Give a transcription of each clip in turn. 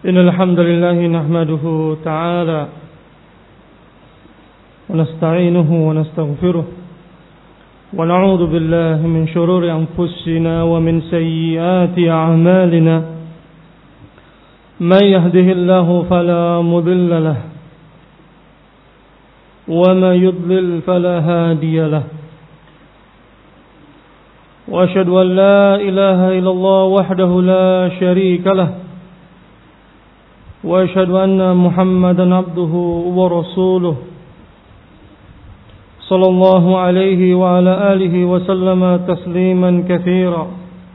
إن الحمد لله نحمده تعالى ونستعينه ونستغفره ونعوذ بالله من شرور أنفسنا ومن سيئات أعمالنا من يهده الله فلا مضل له ومن يضلل فلا هادي له وأشهد أن لا إله إلا الله وحده لا شريك له وأشهد أن محمدا عبده ورسوله صلى الله عليه وعلى آله وسلم تسليما كثيرا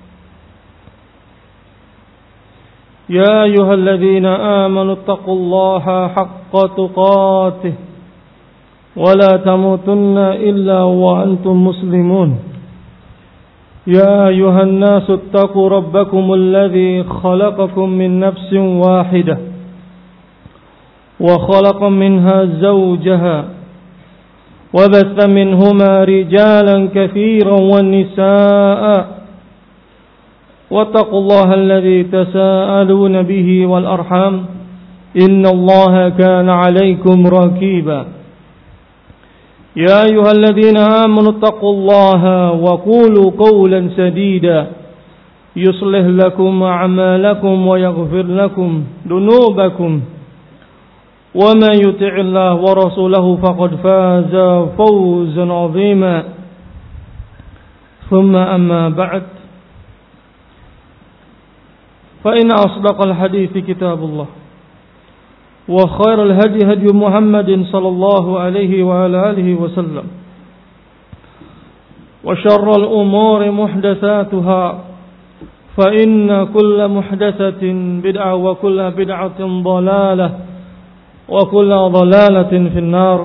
يا أيها الذين آمنوا اتقوا الله حق تقاته ولا تموتن إلا وأنتم مسلمون يا أيها الناس اتقوا ربكم الذي خلقكم من نفس واحدة وخلق منها زوجها وبث منهما رجالا كثيرا والنساء واتقوا الله الذي تساءلون به والأرحام إن الله كان عليكم رقيبا يا أيها الذين آمنوا اتقوا الله وقولوا قولا سديدا يصلح لكم أعمالكم ويغفر لكم ذنوبكم ومن يطع الله ورسوله فقد فاز فوزا عظيما ثم أما بعد فإن أصدق الحديث كتاب الله وخير الهدي هدي محمد صلى الله عليه وعلى آله وسلم وشر الأمور محدثاتها فإن كل محدثة بدعة وكل بدعة ضلالة وكل ضلالة في النار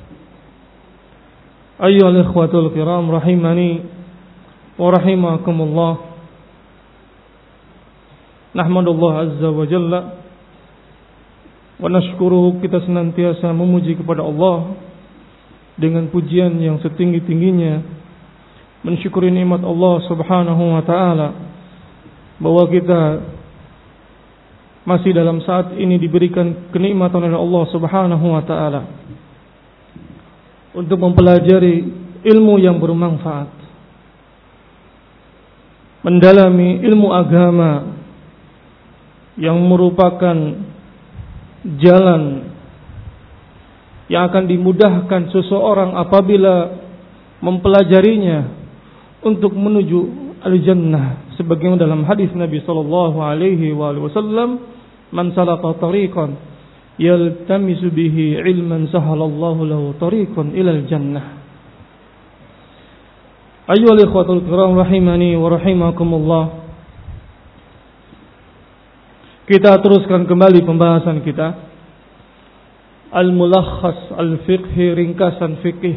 أيها الإخوة الكرام رحمني ورحمكم الله نحمد الله عز وجل wa nashkuruhu, kita senantiasa memuji kepada Allah dengan pujian yang setinggi-tingginya, mensyukuri nikmat Allah Subhanahu wa taala bahwa kita masih dalam saat ini diberikan kenikmatan oleh Allah Subhanahu wa taala untuk mempelajari ilmu yang bermanfaat, mendalami ilmu agama yang merupakan jalan yang akan dimudahkan seseorang apabila mempelajarinya untuk menuju al-jannah, sebagaimana dalam hadis Nabi sallallahu alaihi wasallam, man salaka tariqan yaltamisu bihi ilman sahalallahu lahu tariqan ilal jannah. Ayyuhal ikhwatul kiram rahimani wa rahimakumullah. Kita teruskan kembali pembahasan kita Al-Mulakhas Al-Fiqhi, ringkasan fikih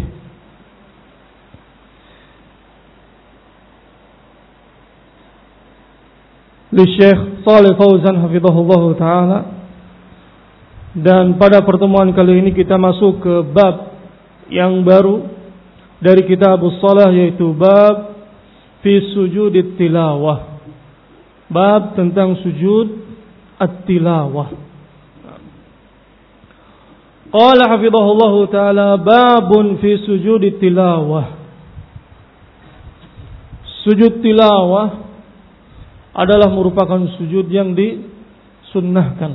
li Syekh Shalih Fauzan hafizahullah ta'ala. Dan pada pertemuan kali ini kita masuk ke bab yang baru dari kitabus shalah, yaitu bab fi sujudit tilawah, bab tentang sujud at-tilawah. Qala hafizahullahu ta'ala babun fi sujudit tilawah. Sujud tilawah adalah merupakan sujud yang disunnahkan,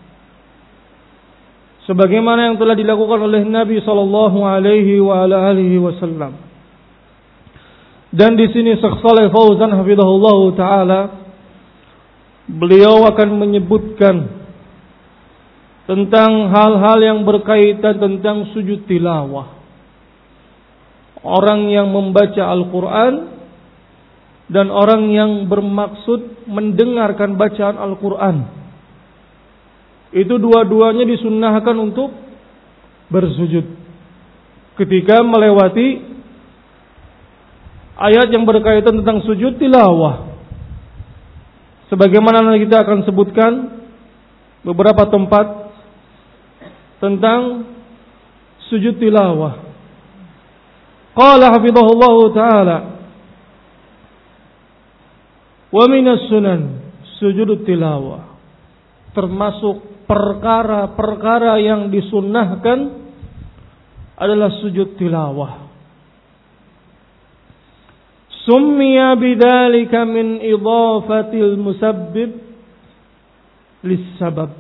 sebagaimana yang telah dilakukan oleh Nabi sallallahu alaihi wa ala alihi wasallam. Dan di sini Syekh Shalih Fauzan hafizahullahu ta'ala beliau akan menyebutkan tentang hal-hal yang berkaitan tentang sujud tilawah. Orang yang membaca Al-Quran dan orang yang bermaksud mendengarkan bacaan Al-Quran, itu dua-duanya disunnahkan untuk bersujud ketika melewati ayat yang berkaitan tentang sujud tilawah. Sebagaimana kita akan sebutkan beberapa tempat tentang sujud tilawah. Qala hafizahullahu ta'ala wa minas sunan sujud tilawah. termasuk perkara-perkara yang disunnahkan adalah sujud tilawah. Summiya bidzalika min idhafatil musabbib lis-sabab.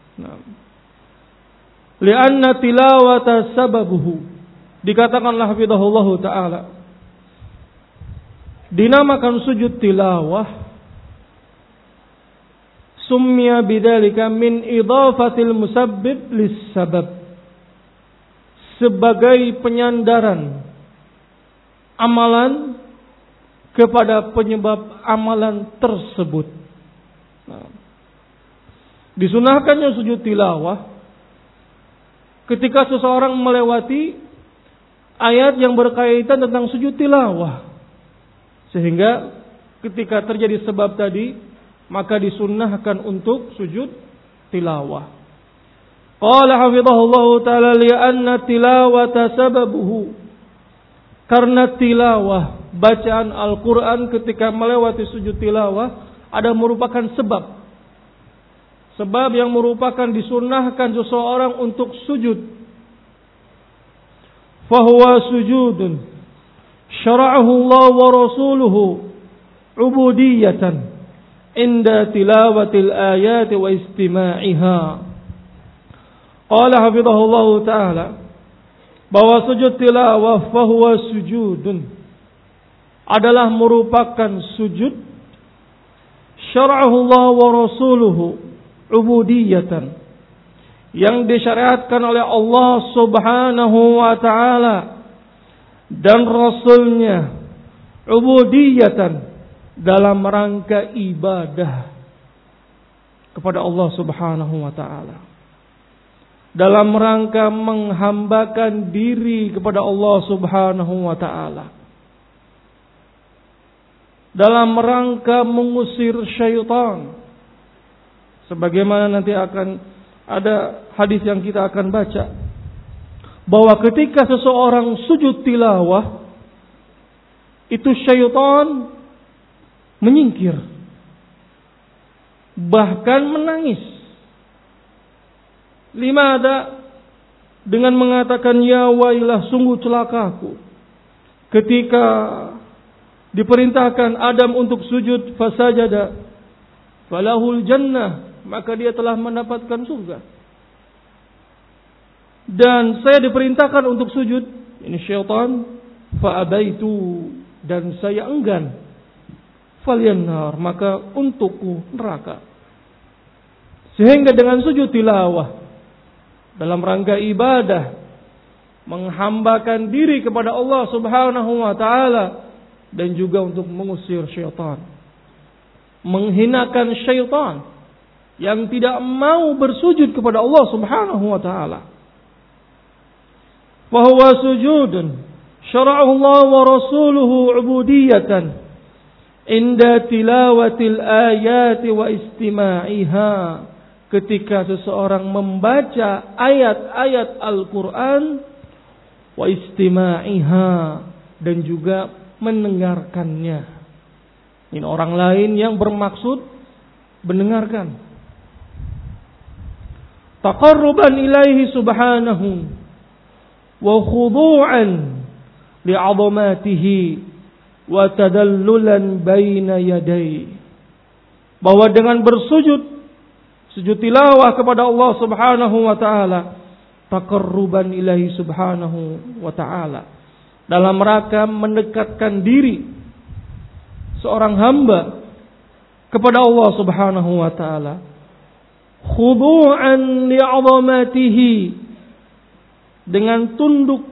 Lianna tilawata sababuhu. Dikatakanlah hafizahullah ta'ala, dinamakan sujud tilawah summiya bidzalika min idhafatil musabbib lis-sabab, sebagai penyandaran amalan kepada penyebab amalan tersebut. Disunahkannya sujud tilawah ketika seseorang melewati ayat yang berkaitan tentang sujud tilawah, sehingga ketika terjadi sebab tadi maka disunnahkan untuk sujud tilawah. Qala hafizahullahu ta'ala li'anna tilawata sababuhu, karena tilawah bacaan Al-Quran ketika melewati sujud tilawah ada merupakan sebab yang merupakan disunnahkan seseorang untuk sujud. Fahuwa sujudun syara'ahu Allah wa rasuluhu ubudiyatan inda tilawatil ayati wa istima'iha. Qala hafizahullahu ta'ala, bahwa sujud tilawah fahuwa sujudun adalah merupakan sujud syara'ahu Allah wa rasuluhu ubudiyatan, yang disyariatkan oleh Allah Subhanahu wa ta'ala dan Rasulnya, ubudiyatan, dalam rangka ibadah kepada Allah Subhanahu wa ta'ala, dalam rangka menghambakan diri kepada Allah Subhanahu wa ta'ala, dalam rangka mengusir syaitan. Sebagaimana nanti akan ada hadis yang kita akan baca, bahwa ketika seseorang sujud tilawah, itu syaitan menyingkir, bahkan menangis. Limada, dengan mengatakan ya wailah, sungguh celakaku, ketika diperintahkan Adam untuk sujud, fasajada falahul jannah, maka dia telah mendapatkan surga. Dan saya diperintahkan untuk sujud, ini syaitan, fa'abaitu, dan saya enggan, falyannar, maka untukku neraka. Sehingga dengan sujud tilawah dalam rangka ibadah, menghambakan diri kepada Allah Subhanahu wa ta'ala, dan juga untuk mengusir syaitan, menghinakan syaitan yang tidak mau bersujud kepada Allah Subhanahu wa ta'ala. Wa huwa sujudun syara'ahu Allah wa rasuluhu ubudiyatan inda tilawatil ayati wa istima'iha, ketika seseorang membaca ayat-ayat Al-Quran, wa istima'iha, dan juga mendengarkannya. Ini orang lain yang bermaksud mendengarkan. Taqarruban ilaihi subhanahu wa khudu'an li'azamatihi wa tadallulan baina yadayhi, bahwa dengan sujud tilawah kepada Allah Subhanahu wa ta'ala, taqarruban ilaihi subhanahu wa ta'ala, dalam rangka mendekatkan diri seorang hamba kepada Allah Subhanahu wa ta'ala, khudu'an li'azamatihi, dengan tunduk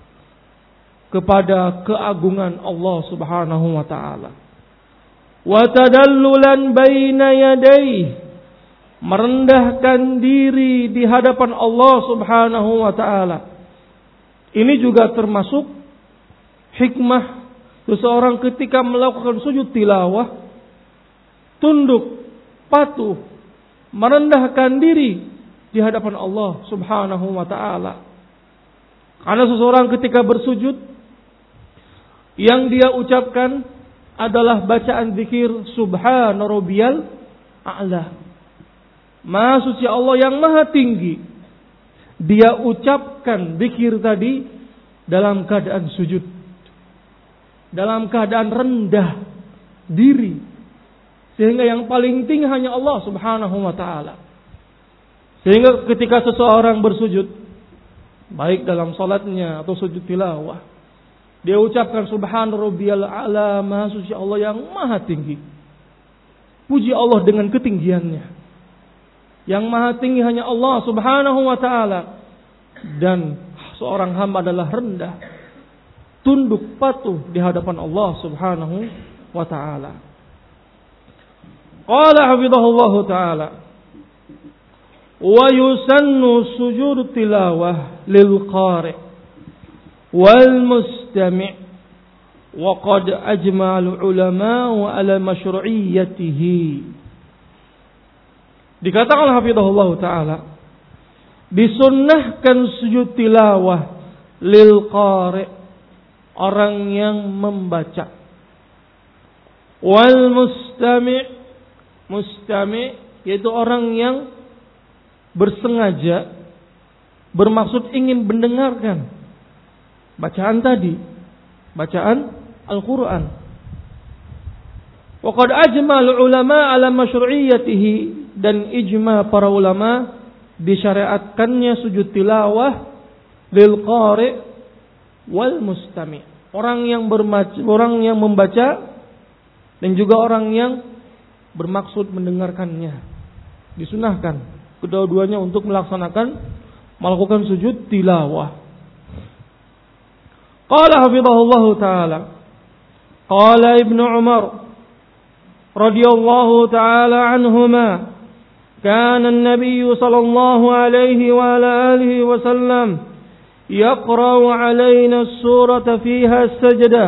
kepada keagungan Allah Subhanahu wa ta'ala, wa tadallulan baina yadayhi, merendahkan diri di hadapan Allah Subhanahu wa ta'ala. Ini juga termasuk hikmah seseorang ketika melakukan sujud tilawah, tunduk, patuh, merendahkan diri di hadapan Allah Subhanahu wa ta'ala. Karena seseorang ketika bersujud, yang dia ucapkan adalah bacaan zikir subhana rabbiyal a'la. Maha suci Allah yang maha tinggi. Dia ucapkan zikir tadi dalam keadaan sujud, dalam keadaan rendah diri, sehingga yang paling tinggi hanya Allah Subhanahu wa ta'ala. Sehingga ketika seseorang bersujud, baik dalam salatnya atau sujud tilawah, dia ucapkan subhan rabbiyal a'la, maha suci Allah yang maha tinggi. Puji Allah dengan ketinggiannya. Yang maha tinggi hanya Allah Subhanahu wa ta'ala. Dan seorang hamba adalah rendah, tunduk patuh di hadapan Allah Subhanahu wa ta'ala. Qala hafidhahullahu ta'ala, wa yusannu sujud tilawah lil qari' wal mustami' wa qad ajma'al ulama wa ala masyru'iyyatihi. Dikatakan hafidhahullah ta'ala, disunnahkan sujud tilawah lil qari', orang yang membaca, wal mustami', mustami' yaitu orang yang bersengaja, bermaksud ingin mendengarkan bacaan tadi, bacaan Al-Quran. Wa qad ajma'al ulama ala masyru'iyyatihi, dan ijma para ulama disyariatkannya sujud tilawah lil qari' wal mustami', orang yang membaca dan juga orang yang bermaksud mendengarkannya. Disunahkan kedua-duanya untuk melakukan sujud tilawah. Qala hafidhahullahu ta'ala, qala Ibnu Umar radhiyallahu ta'ala anhuma, كان النبي صلى الله عليه وعلى آله وسلم يقرأ علينا السورة فيها السجدة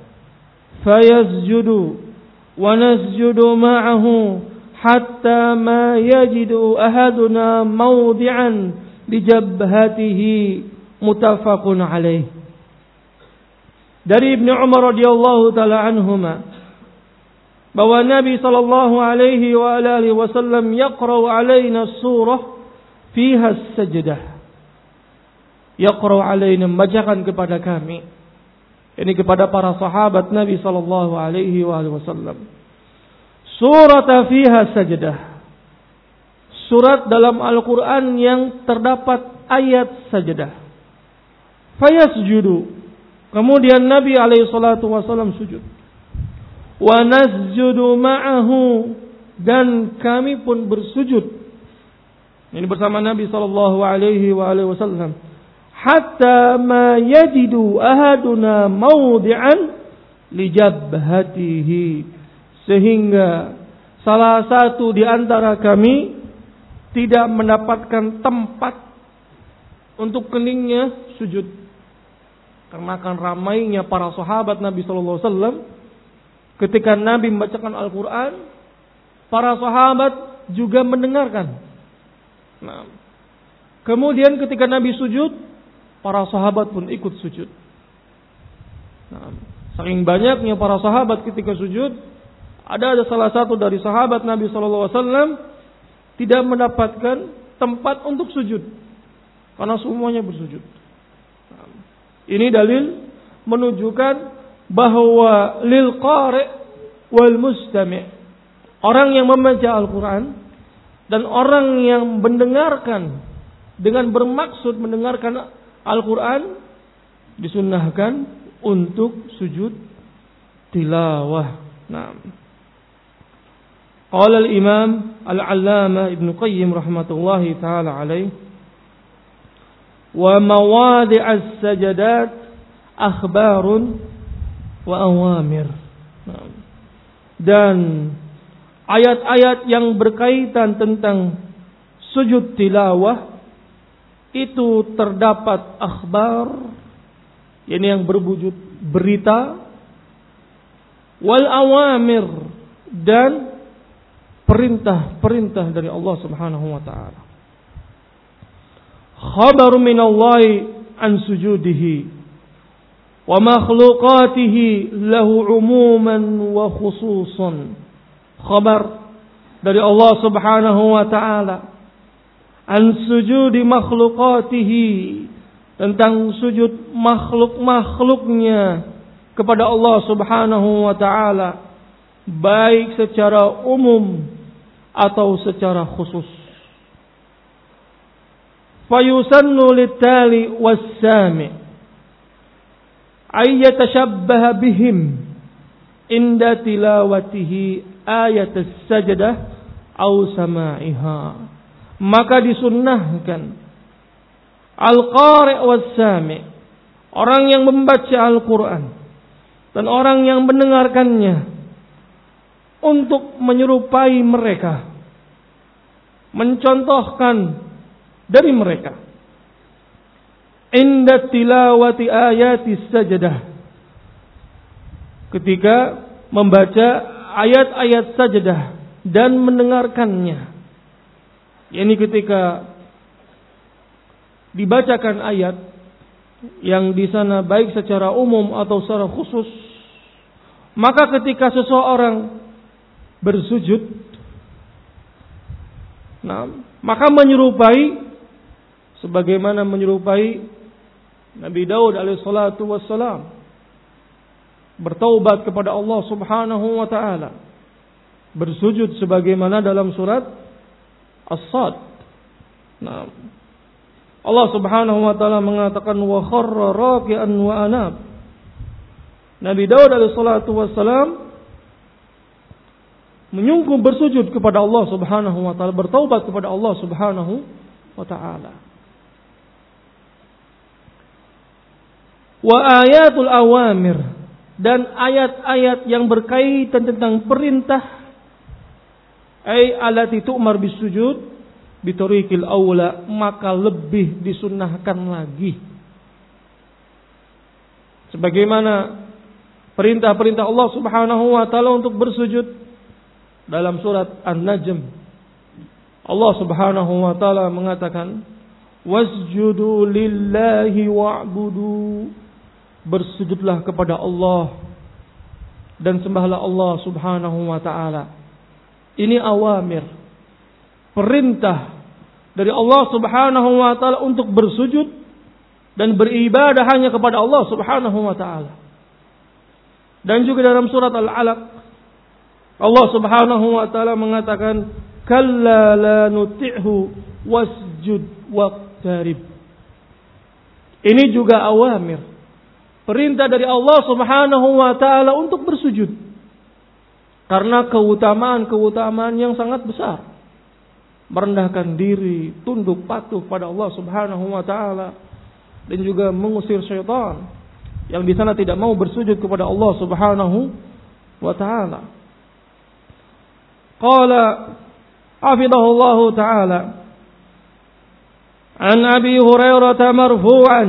فيسجد ونسجد معه حتى ما يجد أحدنا موضعا لجبهته متفق عليه. Dari Ibnu Umar radhiyallahu taala anhuma, bahwa Nabi sallallahu alaihi wa alihi wasallam yaqra'u alaina surah fiha sajdah. Yaqra'u alaina, membacakan kepada kami, ini kepada para sahabat Nabi sallallahu alaihi wa alihi wasallam, surat fiha sajdah, surat dalam Al-Qur'an yang terdapat ayat sajdah. Fayasjudu, kemudian Nabi alaihi salatu wasallam sujud. Wa nasjudu ma'ahu, dan kami pun bersujud, ini bersama Nabi sallallahu alaihi wa alihi wasallam, hatta ma yajidu ahaduna mawdi'an li jabhatihi, sehingga salah satu di antara kami tidak mendapatkan tempat untuk keningnya sujud. Karena akan ramainya para sahabat Nabi sallallahu alaihi wasallam, ketika Nabi membacakan Al-Quran, para sahabat juga mendengarkan. Nah, kemudian ketika Nabi sujud, para sahabat pun ikut sujud. Nah, saking banyaknya para sahabat ketika sujud, ada salah satu dari sahabat Nabi SAW tidak mendapatkan tempat untuk sujud, karena semuanya bersujud. Nah, ini dalil menunjukkan bahwa lil qari' wal mustami', orang yang membaca Al-Quran dan orang yang mendengarkan dengan bermaksud mendengarkan Al-Quran, disunnahkan untuk sujud tilawah. Nah, qala al-imam al-allamah Ibnu Qayyim rahmatullahi ta'ala alaih, wa mawadi' as-sajadat akhbarun wa awamir. Dan ayat-ayat yang berkaitan tentang sujud tilawah itu terdapat akhbar, yakni yang berwujud berita, wal awamir, dan perintah-perintah dari Allah Subhanahu wa taala. Khabar min Allah an sujudihi wa makhluqatihi lahu umuman wa khususan. Khabar dari Allah Subhanahu wa taala, an sujudi makhluqatihi, tentang sujud makhluk-makhluknya kepada Allah Subhanahu wa taala, baik secara umum atau secara khusus. Fayusannu litali wassami ay yatashabbaha bihim inda tilawatihi ayat as-sajdah au sama'iha. Maka disunnahkan al-qari' was-sami', orang yang membaca Al-Quran dan orang yang mendengarkannya, untuk menyerupai mereka, mencontohkan dari mereka inda tilawati ayati sajdah, ketika membaca ayat-ayat sajdah dan mendengarkannya, yakni ketika dibacakan ayat yang di sana baik secara umum atau secara khusus, maka ketika seseorang bersujud, maka menyerupai, sebagaimana menyerupai Nabi Daud alaihissalatu wassalam, bertaubat kepada Allah Subhanahu wa taala, bersujud sebagaimana dalam surat As-Sad. Allah Subhanahu wa taala mengatakan wa kharra raki'an wa anab. Nabi Daud alaihissalatu wassalam menyungkur bersujud kepada Allah Subhanahu wa taala, bertaubat kepada Allah Subhanahu wa taala. Wa ayatul awamir, dan ayat-ayat yang berkaitan tentang perintah, ay alati tu'mar bisujud bitariqil aula, maka lebih disunnahkan lagi, sebagaimana perintah-perintah Allah Subhanahu wa taala untuk bersujud dalam surat An-Najm. Allah Subhanahu wa taala mengatakan wasjudu lillahi wa'budu, bersujudlah kepada Allah dan sembahlah Allah Subhanahu wa taala. Ini awamir, perintah dari Allah Subhanahu wa taala untuk bersujud dan beribadah hanya kepada Allah Subhanahu wa taala. Dan juga dalam surat Al-Alaq, Allah Subhanahu wa taala mengatakan kalla la nuti'hu wasjud waqtarib. Ini juga awamir, perintah dari Allah Subhanahu wa taala untuk bersujud, karena keutamaan-keutamaan yang sangat besar, merendahkan diri, tunduk patuh pada Allah Subhanahu wa taala, dan juga mengusir syaitan yang di sana tidak mau bersujud kepada Allah Subhanahu wa taala. Qala hafidhahullahu taala an Abi Hurairah marfu'an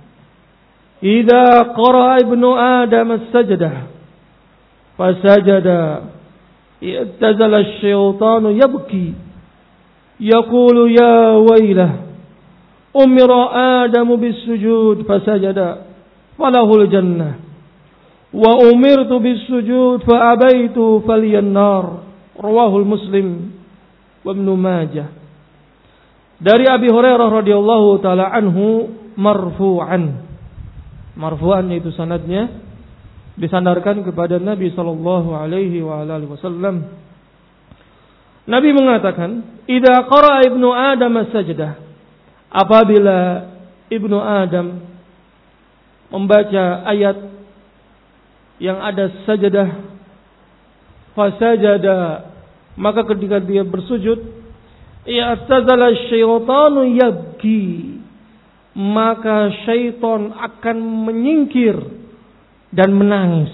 idza qara'a ibnu Adam as-sajdah fasajada i'tazala asy-syaitanu yabki yaqulu ya wailah umira Adamu bis-sujud fasajada falahul jannah wa umirtu bis-sujud fa abaitu falyannar, rawahul Muslim wa Ibnu Majah. Dari Abi Hurairah radhiyallahu taala anhu marfu'an, marfu'an itu sanadnya disandarkan kepada Nabi sallallahu alaihi wa alihi wasallam. Nabi mengatakan, "Idza qara'a ibnu Adam as-sajdah," apabila ibnu Adam membaca ayat yang ada sajdah, fasajada, maka ketika dia bersujud, i'tazala syaitanu yabki, maka syaitan akan menyingkir dan menangis.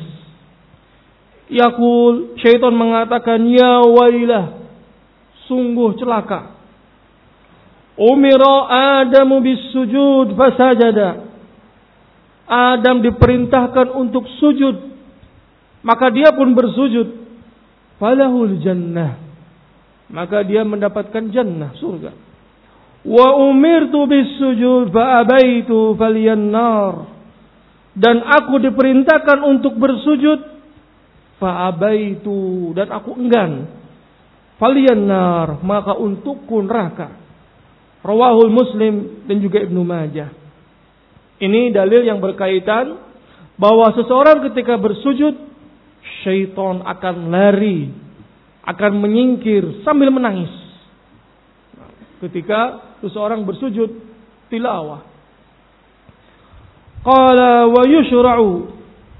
Yaqul, syaitan mengatakan, ya wailah, sungguh celaka. Umira Adamu bis-sujud fasajada, Adam diperintahkan untuk sujud, maka dia pun bersujud. Falahul jannah, maka dia mendapatkan jannah, surga. Wa umirtu bis-sujud fa abaitu falyannar, dan aku diperintahkan untuk bersujud, fa abaitu, dan aku enggan, falyannar, maka untukku neraka. Rawahul Muslim dan juga Ibnu Majah. Ini dalil yang berkaitan bahwa seseorang ketika bersujud, syaitan akan lari, akan menyingkir sambil menangis. Ketika seseorang bersujud tilawah. Qala wa yushra'u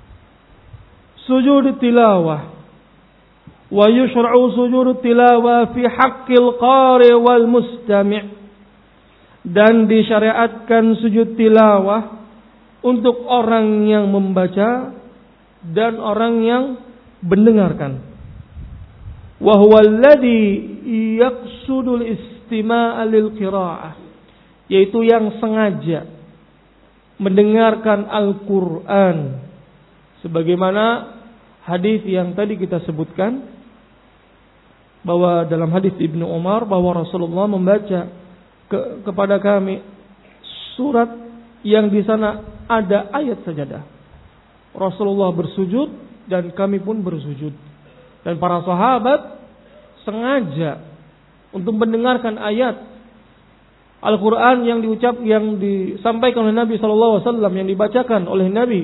sujud tilawah. Wa yushra'u sujud tilawah fi haqqil qari wal mustami'. Dan disyariatkan sujud tilawah untuk orang yang membaca dan orang yang mendengarkan. Wa huwa alladhi yaqsudul istima'a lil qira'ah, yaitu yang sengaja mendengarkan Al-Qur'an, sebagaimana hadis yang tadi kita sebutkan bahwa dalam hadis Ibnu Umar bahwa Rasulullah membaca kepada kami surat yang di sana ada ayat sajadah. Rasulullah bersujud dan kami pun bersujud. Dan para sahabat sengaja untuk mendengarkan ayat Al-Quran yang disampaikan oleh Nabi SAW, yang dibacakan oleh Nabi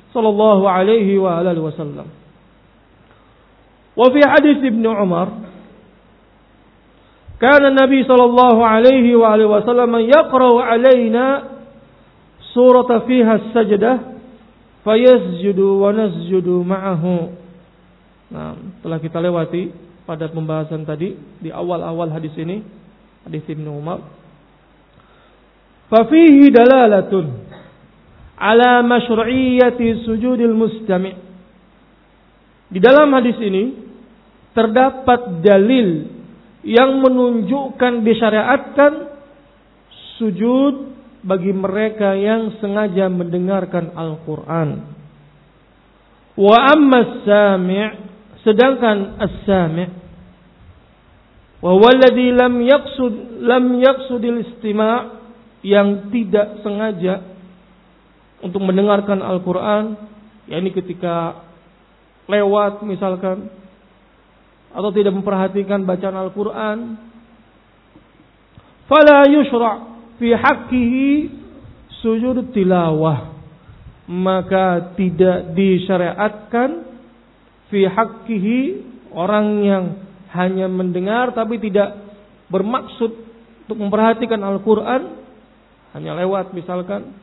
SAW. Wa fi hadis Ibnu Umar, kana Nabi sallallahu alaihi wasallam yaqra'u alaina surata fiha as-sajdah fayasjudu wa nasjudu ma'ahu. Nah, telah kita lewati pada pembahasan tadi di awal-awal hadis ini, hadis Ibnu Umar. Fa fihi dalalatun ala masyru'iyyati sujudil mustami'. Di dalam hadis ini terdapat dalil yang menunjukkan disyariatkan sujud bagi mereka yang sengaja mendengarkan Al-Quran. Wa amma as-sami', sedangkan as-sami' wa huwa alladhi lam yaqsudil istima', yang tidak sengaja untuk mendengarkan Al-Quran, yakni ketika lewat misalkan, atau tidak memperhatikan bacaan Al-Quran, fala yushra' fi haqqihi sujud tilawah, maka tidak disyariatkan fi haqqihi, orang yang hanya mendengar tapi tidak bermaksud untuk memperhatikan Al-Quran, hanya lewat misalkan,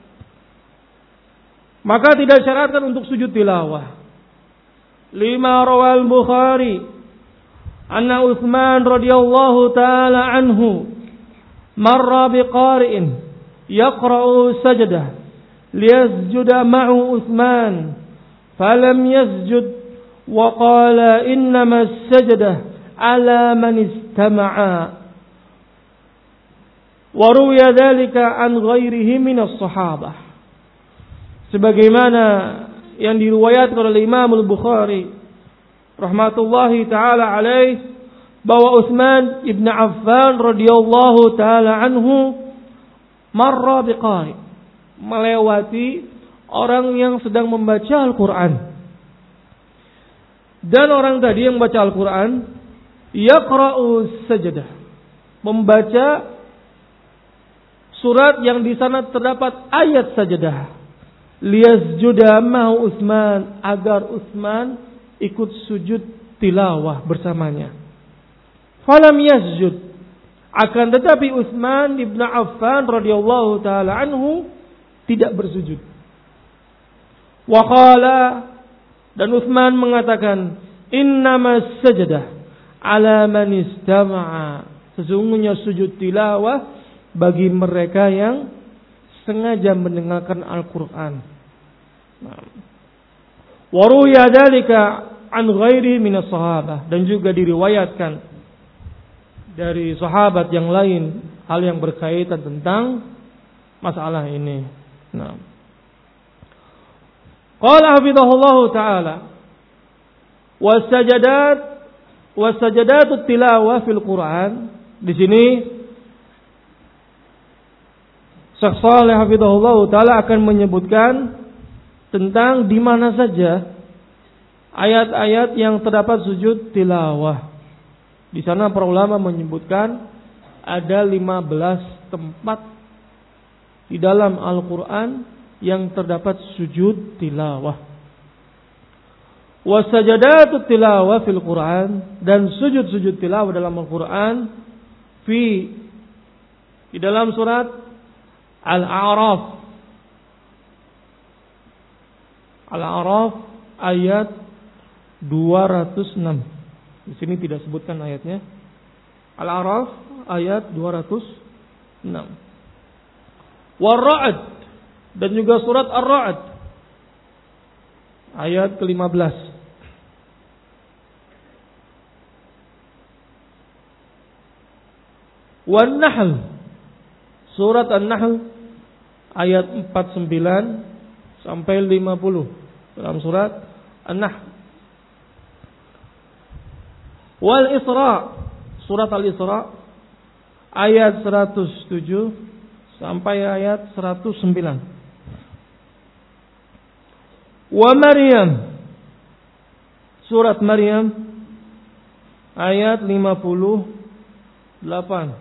maka tidak disyariatkan untuk sujud tilawah. Lima rawal Bukhari anna Utsman radhiyallahu ta'ala anhu marra biqari'in yaqra'u sajdah liyasjuda ma'u Utsman falam yasjud wa qala innama as-sajdah ala man istama'a, wa ruwiya dhalika an ghairihi min as-sahabah, sebagaimana yang diriwayatkan oleh Imam Al-Bukhari rahmatullahi ta'ala alaih, bahwa Utsman ibn Affan radhiyallahu ta'ala anhu marra biqari, melewati orang yang sedang membaca Al-Quran. Dan orang tadi yang membaca Al-Quran yaqra'u sajdah, membaca surat yang di sana terdapat ayat sajdah, liyasjuda ma'u Utsman, agar Utsman ikut sujud tilawah bersamanya. Falam yasjud, akan tetapi Utsman ibn Affan radhiyallahu taala anhu tidak bersujud. Wa qala, dan Utsman mengatakan, innamas sajdah ala man istama'a, sesungguhnya sujud tilawah bagi mereka yang sengaja mendengarkan Al-Quran. Wa ruwiya dzalika an ghairi minas sahabah, dan juga diriwayatkan dari sahabat yang lain hal yang berkaitan tentang masalah ini. Nah, qala hafizahullahu taala wasajadatut tilawah fil Quran. Di sini Syekh Shalih hafizahullahu taala akan menyebutkan tentang di mana saja ayat-ayat yang terdapat sujud tilawah. Di sana para ulama menyebutkan ada 15 tempat di dalam Al-Quran yang terdapat sujud tilawah. Wasajadatut tilawah fil Quran, dan sujud-sujud tilawah dalam Al-Quran di dalam surat Al-A'raf. Al-A'raf ayat 206. Di sini tidak sebutkan ayatnya. Al-A'raf ayat 206. War-Ra'd, dan juga surat Ar-Ra'd ayat ke-15. Wan-Nahl, surat An-Nahl ayat 49 sampai 50 dalam surat An-Nahl. Wal-Isra, surat Al-Isra ayat 107 sampai ayat 109. Wa Maryam, surat Maryam ayat 58.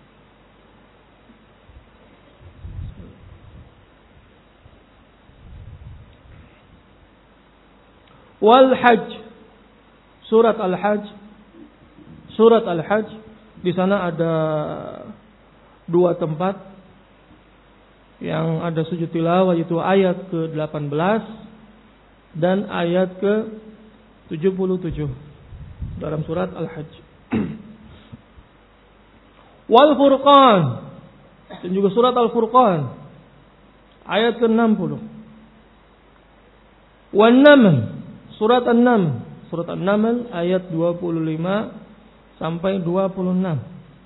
Wal Hajj, surat Al-Hajj. Surat Al-Hajj, di sana ada 2 tempat yang ada sujud tilawah, yaitu ayat ke-18 dan ayat ke-77 dalam surat Al-Hajj. Wal Furqan, dan juga surat Al-Furqan ayat ke-60. Wan Naml, surat An-Naml, surat An-Naml ayat 25 sampai 26.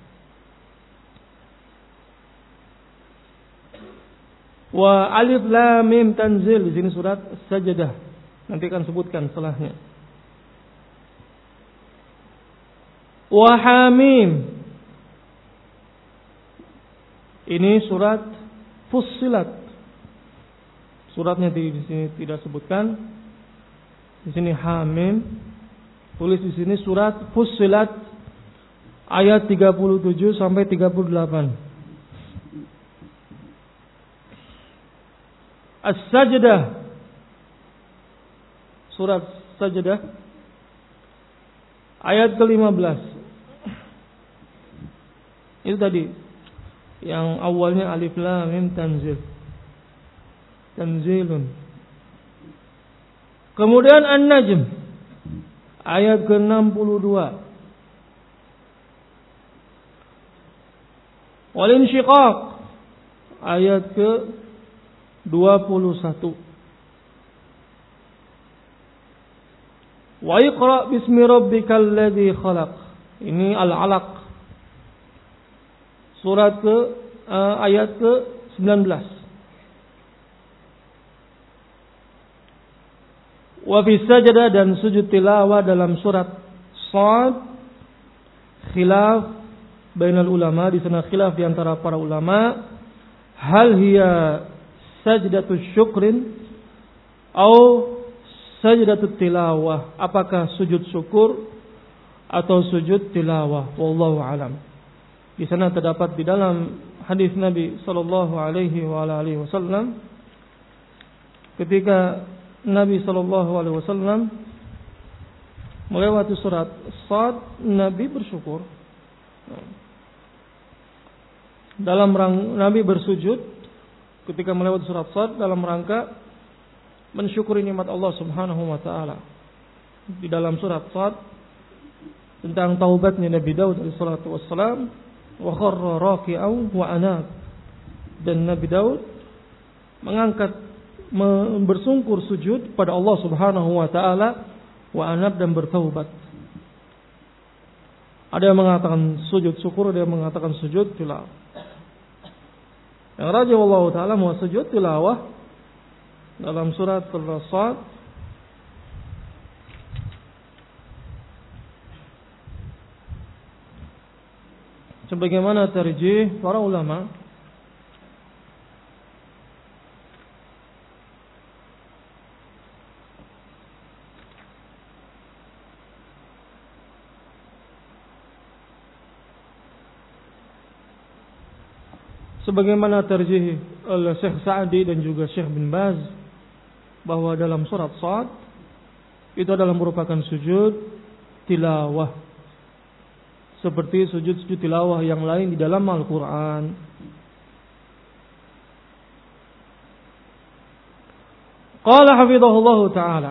Wa Alif Lam Mim Tanzil, di sini surat Sajdah. Nanti akan sebutkan setelahnya. Wa Hamim, ini surat Fussilat. Suratnya di sini tidak sebutkan. Di sini Hamim. Tulis di sini surat Fussilat ayat 37 sampai 38. As-Sajdah, surat Sajdah ayat ke-15. Itu tadi yang awalnya Alif Lam Mim Tanzil. Tanzilun. Kemudian An-Najm ayat ke-62. Wal-Insyiqaq ayat ke-21. Wa Iqra bismi rabbikal ladzi khalaq. Ini Al-Alaq. Surat ayat ke-19. Wa fi sajdah, dan sujud tilawah dalam surat Shad. Khilaf bainal ulama, di sana khilaf di antara para ulama. Hal hiya sajdatus syukrin atau sajdatut tilawah, apakah sujud syukur atau sujud tilawah? Wallahu alam. Di sana terdapat di dalam hadis Nabi sallallahu alaihi wasallam, ketika Nabi sallallahu alaihi wasallam melewati surat Shad, Nabi bersyukur. Nabi bersujud ketika melewati surat Shad dalam rangka mensyukuri nikmat Allah Subhanahu wa taala. Di dalam surat Shad tentang taubatnya Nabi Daud alaihi salatu wassalam, wa kharra raki'an wa anab, dan Nabi Daud bersungkur sujud pada Allah Subhanahu wa taala, wa anab, dan bertaubat. Ada yang mengatakan sujud syukur, ada yang mengatakan sujud tilawah. Yang rajih wallahu taala mau sujud tilawah dalam surat Al-Shad sebagaimana tarjih para ulama. sebagaimana terjih oleh Syekh Sa'di dan juga Syekh bin Baz, bahwa dalam surat Shad itu adalah merupakan sujud tilawah, seperti sujud-sujud tilawah yang lain di dalam Al-Quran. Qala hafidhahullahu ta'ala,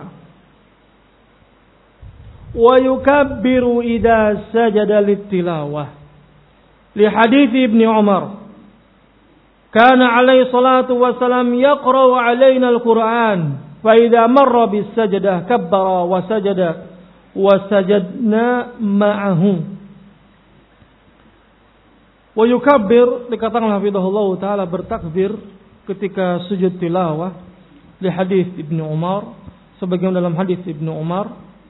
wa yukabbiru idza sajada lit-tilawah li hadits Ibnu Umar kana alaihi salatu wassalam yaqra'u alaina al-Qur'an fa idza marra bis-sajdah kabbara wa sajada wa sajadna ma'ahu. Wa yukabbir, dikatakan hafidhahullahu ta'ala, bertakbir ketika sujud tilawah di hadis Ibnu Umar, sebagaimana dalam hadis Ibnu Umar,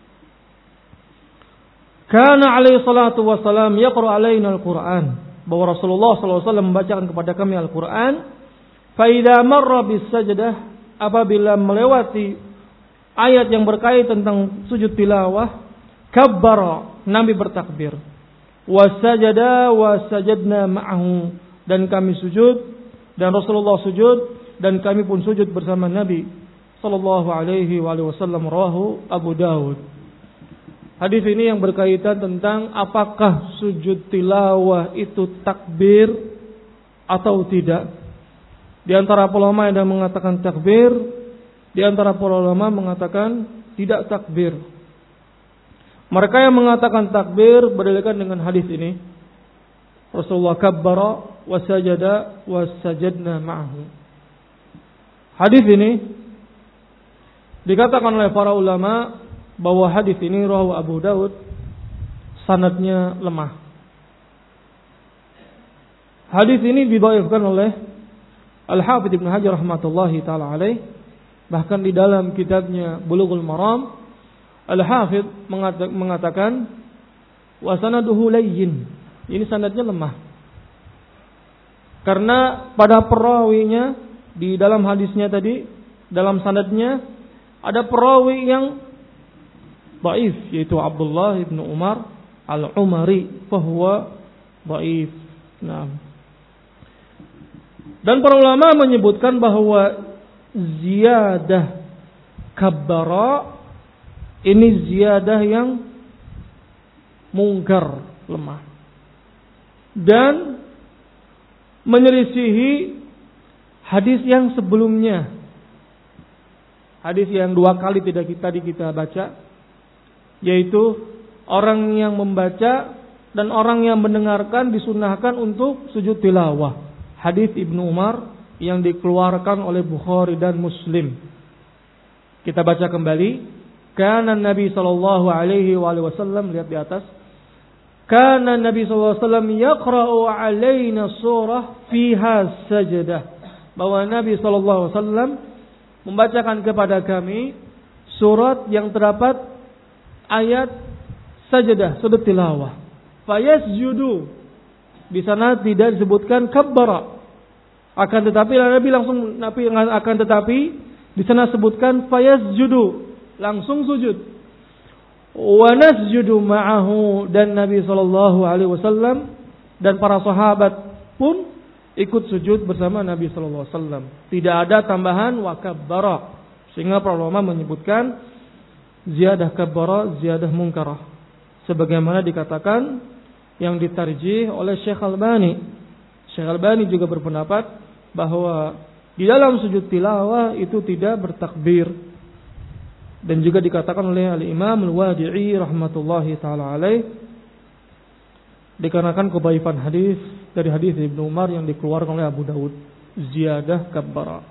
kana alaihi salatu wassalam yaqra'u alaina al-Qur'an, bahwa Rasulullah SAW membacakan kepada kami Al-Quran. Fa idza marra bis sajdah, apabila melewati ayat yang berkaitan tentang sujud tilawah, kabbara, Nabi bertakbir, wa sajada wa sajadna ma'ahu, dan kami sujud dan Rasulullah sujud dan kami pun sujud bersama Nabi sallallahu alaihi wasallam. Rawahu Abu Dawud. Hadis ini yang berkaitan tentang apakah sujud tilawah itu takbir atau tidak. Di antara ulama yang mengatakan takbir, di antara ulama mengatakan tidak takbir. Mereka yang mengatakan takbir berdasarkan dengan hadis ini. Rasulullah kabbara wa sajada wa sajadna ma'ahu. Hadis ini dikatakan oleh para ulama bahwa hadis ini rawahu Abu Daud, sanadnya lemah. Hadis ini didhaifkan oleh Al-Hafidz Ibnu Hajar rahmatullahi taala alaih. Bahkan di dalam kitabnya Bulughul Maram, Al-Hafidz mengatakan wa sanaduhu layyin. Ini sanadnya lemah. Karena pada perawinya di dalam hadisnya tadi, dalam sanadnya ada perawi yang dhaif, yaitu Abdullah bin Umar al-Umari, fahuwa dhaif. Nah, dan para ulama menyebutkan bahwa ziyadah kabbara ini ziyadah yang mungkar, lemah, dan menyelisihi hadis yang sebelumnya. Hadis yang 2 kali tadi kita baca, yaitu orang yang membaca dan orang yang mendengarkan disunahkan untuk sujud tilawah. Hadis Ibnu Umar yang dikeluarkan oleh Bukhari dan Muslim. Kita baca kembali. Kana Nabi sallallahu alaihi wasallam, lihat di atas. Kana Nabi sallallahu alaihi wasallam yaqra'u alaina surah fiha sajdah. Bahwa Nabi sallallahu alaihi wasallam membacakan kepada kami surat yang terdapat ayat sajdah, sujud tilawah. Fayasjudu, di sana tidak disebutkan kabbara. Akan tetapi di sana sebutkan fayasjudu, langsung sujud. Wa nasjudu ma'ahu, dan Nabi sallallahu alaihi wasallam dan para sahabat pun ikut sujud bersama Nabi sallallahu alaihi wasallam. Tidak ada tambahan wa kabbara. Sehingga para ulama menyebutkan ziyadah kabbara, ziyadah munkarah. Sebagaimana dikatakan yang ditarjih oleh Syekh Albani. Syekh Albani juga berpendapat bahwa di dalam sujud tilawah itu tidak bertakbir. Dan juga dikatakan oleh Al-Imam Al-Wadi'i rahmatullahi ta'ala alaih, dikarenakan kebaifan hadis dari hadis Ibnu Umar yang dikeluarkan oleh Abu Dawud, ziyadah kabbara.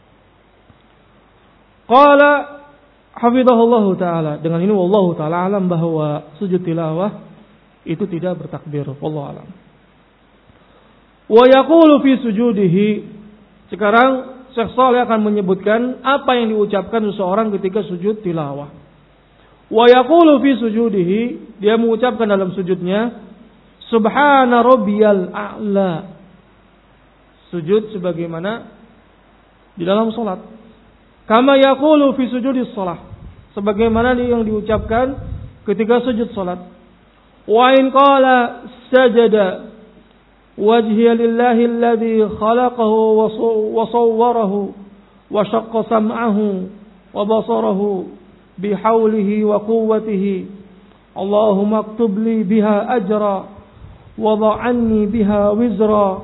Qala hafidhahullahu ta'ala, dengan ini wallahu ta'ala alam bahwa sujud tilawah itu tidak bertakbir, wallahu alam. Wa yaqulu fi sujudihi, sekarang Syekh Shalih akan menyebutkan apa yang diucapkan seseorang ketika sujud tilawah. Wa yaqulu fi sujudihi, dia mengucapkan dalam sujudnya subhana rabbiyal a'la. Sujud sebagaimana di dalam salat. Kama yaqulu fi sujudis shalah, sebagaimana yang diucapkan ketika sujud salat. Wa in qala sajada, wajhiya lillahi alladhi khalaqahu wa sawwarahu wa shaqqa sam'ahu wa basarahu bihaulihi wa quwwatihi. Allahumma aktub li biha ajra wa dha'anni biha wizra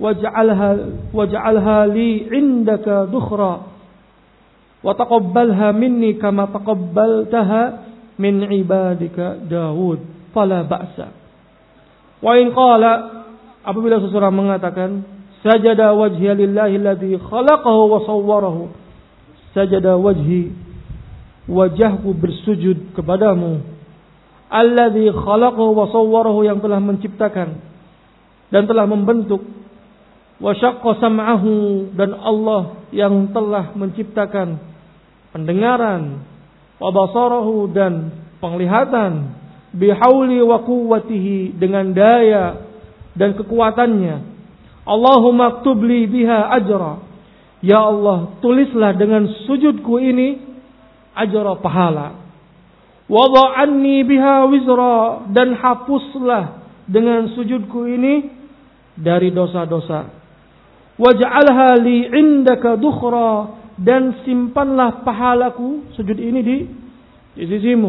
waj'alha li 'indaka dukhra wa taqabbalha minni kama taqabbaltaha min 'ibadika Daud fala ba'sa. Wa in qala, apabila seseorang mengatakan sajada wajhiya lillahi alladhi khalaqahu wa sawwarahu, sajada wajhi, wajahku bersujud kepadamu, alladzi khalaqahu wa sawwarahu, yang telah menciptakan dan telah membentuk, wa syaqqa sam'ahu, dan Allah yang telah menciptakan pendengaran, wa basarahu, dan penglihatan, bihauli wa quwwatihi, dengan daya dan kekuatannya. Allahumma aktub li biha ajra, ya Allah, tulislah dengan sujudku ini ajra, pahala. Wadha anni biha wizra, dan hapuslah dengan sujudku ini dari dosa-dosa. Waj'alha li 'indaka dukhra, dan simpanlah pahalaku sujud ini di sisimu.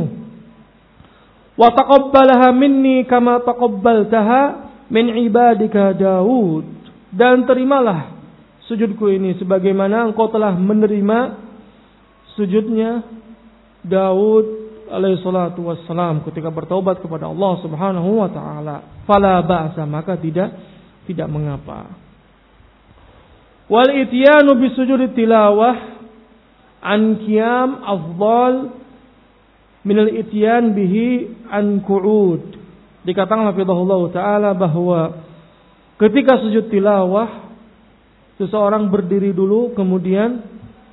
Wa taqabbalaha minni kama taqabbaltaha min ibadika Daud, dan terimalah sujudku ini sebagaimana engkau telah menerima sujudnya Daud alaihi salatu wassalam ketika bertaubat kepada Allah Subhanahu wa taala. Fala ba'sa, maka tidak mengapa. Wal ityanu bisujudi tilawah an qiyam afdal min al ityan bihi an qu'ud. Dikatakan hafizahullah taala bahwa ketika sujud tilawah seseorang berdiri dulu kemudian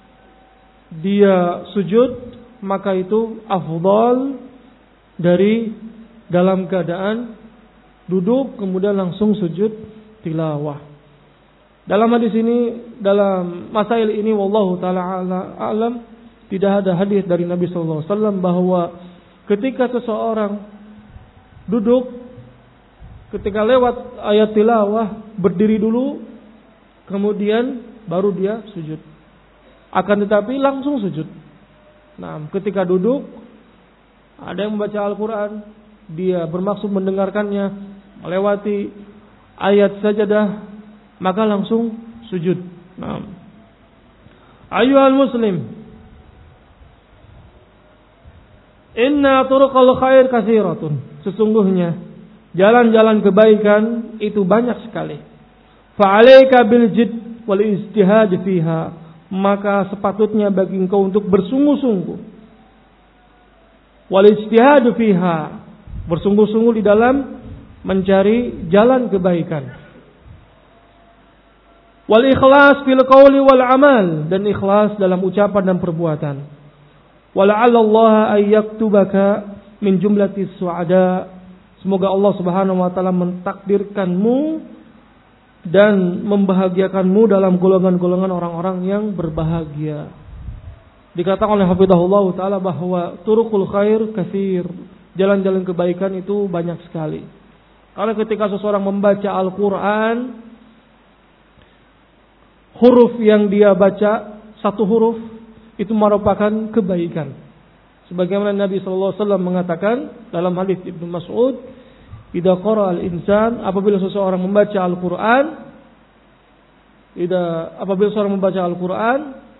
dia sujud, maka itu afdal dari dalam keadaan duduk kemudian langsung sujud tilawah. Dalam hadis ini, dalam masail ini, wallahu taala alam, tidak ada hadis dari Nabi sallallahu alaihi wasallam bahwa ketika seseorang duduk ketika lewat ayat tilawah berdiri dulu kemudian baru dia sujud. Akan tetapi langsung sujud. Nah, ketika duduk ada yang membaca Al-Quran, dia bermaksud mendengarkannya, melewati ayat sajadah, maka langsung sujud. Nah, ayyuhal muslim, inna turuqal khair katsiratun. Sesungguhnya jalan-jalan kebaikan itu banyak sekali. Fa'alaika bil jidd wal ijtihad fiha, maka sepatutnya bagi engkau untuk bersungguh-sungguh. Wal ijtihadu fiha, bersungguh-sungguh di dalam mencari jalan kebaikan. Wal ikhlas fil qawli wal amal, dan ikhlas dalam ucapan dan perbuatan. Wala'alla Allah ay yaktubaka min jumlatis su'ada, semoga Allah Subhanahu wa taala mentakdirkanmu dan membahagiakanmu dalam golongan-golongan orang-orang yang berbahagia. Dikatakan oleh hafizahullah taala bahwa turuqul khair katsir, jalan-jalan kebaikan itu banyak sekali. Karena ketika seseorang membaca Al-Qur'an, huruf yang dia baca, satu huruf itu merupakan kebaikan. Sebagaimana Nabi sallallahu alaihi wasallam mengatakan dalam hadis Ibnu Mas'ud, idza qara al-insan, apabila seseorang membaca Al-Qur'an, apabila seseorang membaca Al-Qur'an,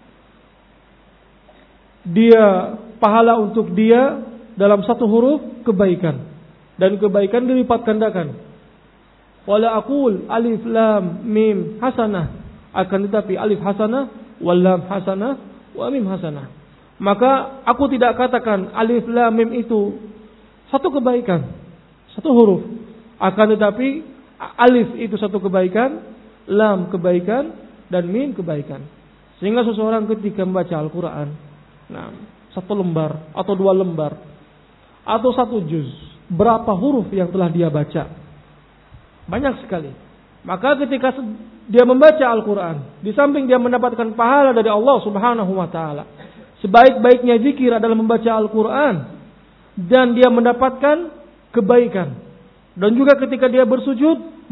dia pahala untuk dia dalam satu huruf kebaikan, dan kebaikan dilipat gandakan. Wala aqul alif lam mim hasanah, akan tetapi alif hasanah, wal lam hasanah, wa mim hasanah. Maka aku tidak katakan alif lam mim itu satu kebaikan, satu huruf. Akan tetapi alif itu satu kebaikan, lam kebaikan, dan mim kebaikan. Sehingga seseorang ketika membaca Al-Quran, nah, satu lembar atau dua lembar atau satu juz, berapa huruf yang telah dia baca? Banyak sekali. Maka ketika dia membaca Al-Quran, di samping dia mendapatkan pahala dari Allah Subhanahu wa taala, sebaik-baiknya zikir adalah membaca Al-Quran, dan dia mendapatkan kebaikan. Dan juga ketika dia bersujud,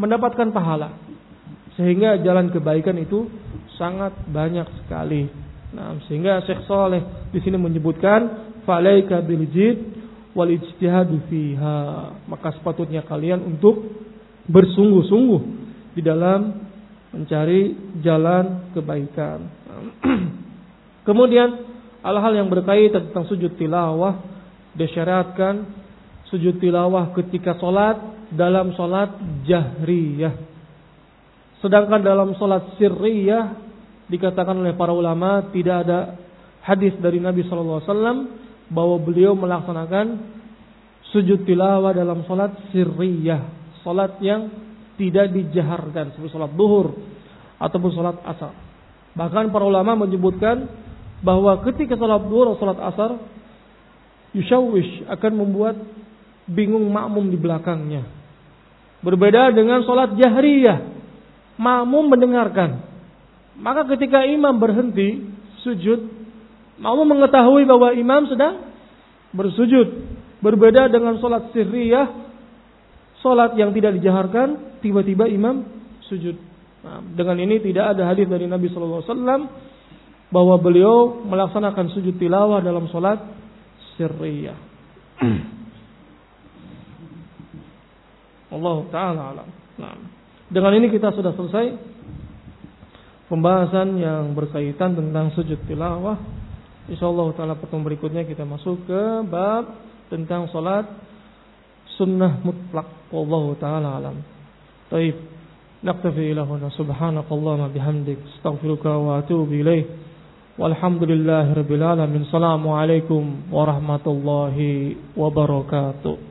mendapatkan pahala. Sehingga jalan kebaikan itu sangat banyak sekali. Nah, sehingga Syekh Saleh di sini menyebutkan falaika bil jid wal ijtihadu fiha. Maka sepatutnya kalian untuk bersungguh-sungguh di dalam mencari jalan kebaikan. Kemudian hal-hal yang berkaitan tentang sujud tilawah, disyariatkan sujud tilawah ketika sholat dalam sholat jahriyah. Sedangkan dalam sholat sirriyah dikatakan oleh para ulama tidak ada hadis dari Nabi SAW bahwa beliau melaksanakan sujud tilawah dalam sholat sirriyah, sholat yang tidak dijaharkan seperti sholat duhur ataupun sholat asar. Bahkan para ulama menyebutkan bahwa ketika sholat duhur atau sholat asar yushawish akan membuat bingung makmum di belakangnya. Berbeda dengan sholat jahriyah, makmum mendengarkan. Maka ketika imam berhenti sujud, makmum mengetahui bahwa imam sedang bersujud. Berbeda dengan sholat sirriyah, sholat yang tidak dijaharkan, tiba-tiba imam sujud. Nah, dengan ini tidak ada hadis dari Nabi SAW bahwa beliau melaksanakan sujud tilawah dalam sholat sirriyah. Allah Ta'ala alam. Nah, dengan ini kita sudah selesai pembahasan yang berkaitan tentang sujud tilawah. InsyaAllah Ta'ala pertemuan berikutnya kita masuk ke bab tentang salat sunnah mutlak. Wallahu Ta'ala alam. Taib. Naktafi ilahuna subhanakallahumma bihamdik astaghfiruka wa atubu ilaih. Walhamdulillahi rabbil alamin. Assalamualaikum warahmatullahi wabarakatuh.